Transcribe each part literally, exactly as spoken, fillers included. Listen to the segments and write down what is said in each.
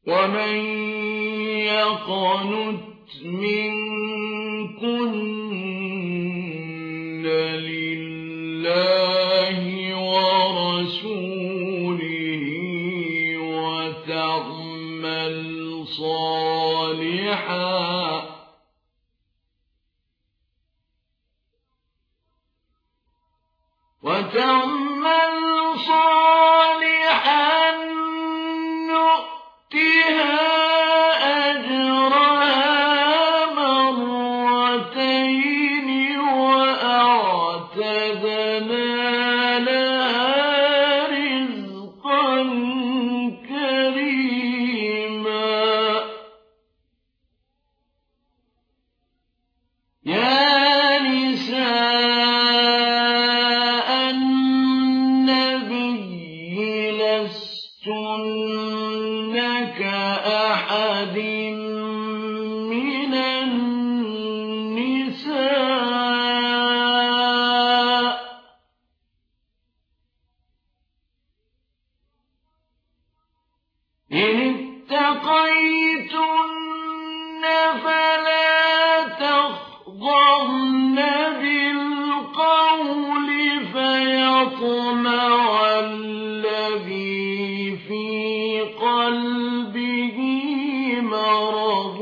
ومن يقنت منكن لله ورسوله وتعمل صالحا وتعمل صالحا نؤتها أجرها مرتين وأعتدنا لها رزقا كريما يا نساء النبي لستن كأحد من النساء إن اتقيتن فلا تخضعن بالقول فيطمع الذي في قلبه مرض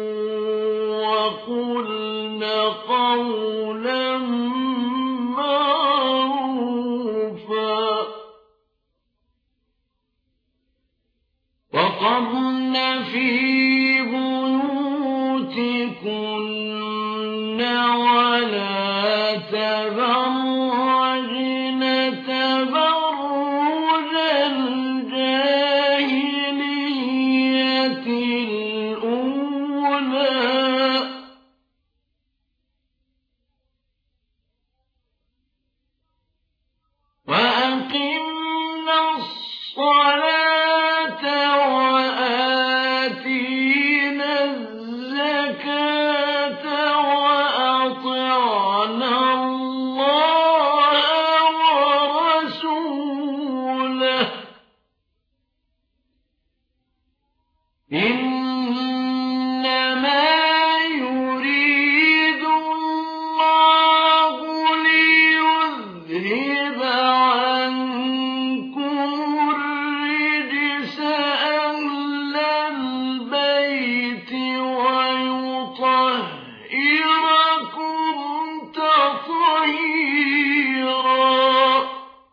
وقلن قولا معروفا وقرن في بيوتكن ولا تبرجن تبرج الجاهلية الأولى وأقمنا الصلاة وآتينا الزكاة وأطعنا الله ورسوله إنما يريد الله ليذهب عنكم الرجس أهل البيت ويطهركم تطهيرا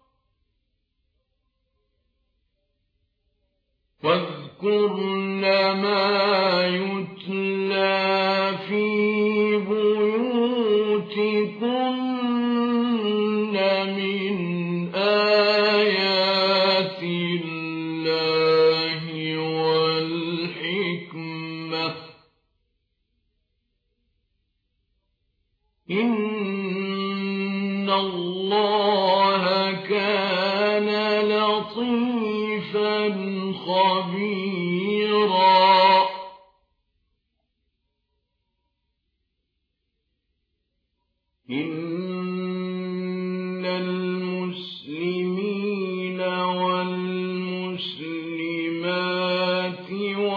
واذكرن ما يتلى في بيوتكن من آيات الله والحكمة إن الله كان لطيفا خبيرا إن المسلمين والمسلمات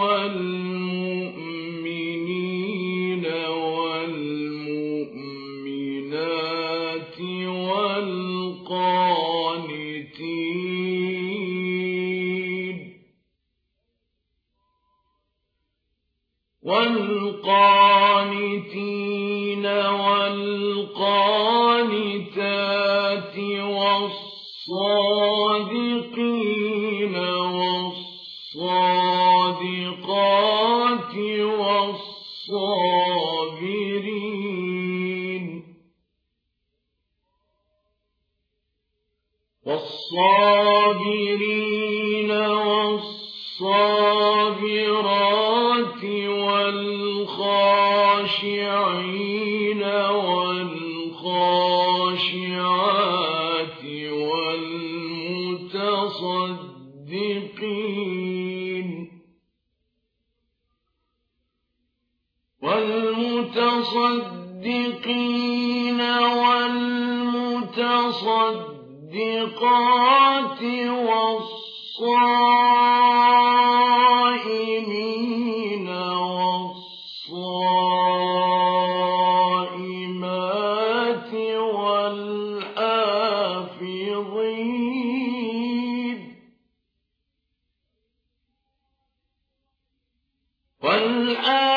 والمؤمنين والمؤمنات والقانتين والقانتين والقانتات والصادقين والصادقات والصابرين والصابرين والصابرات والخاشعين والخاشعات والمتصدقين والمتصدقين والمتصدقات والصائمين والآن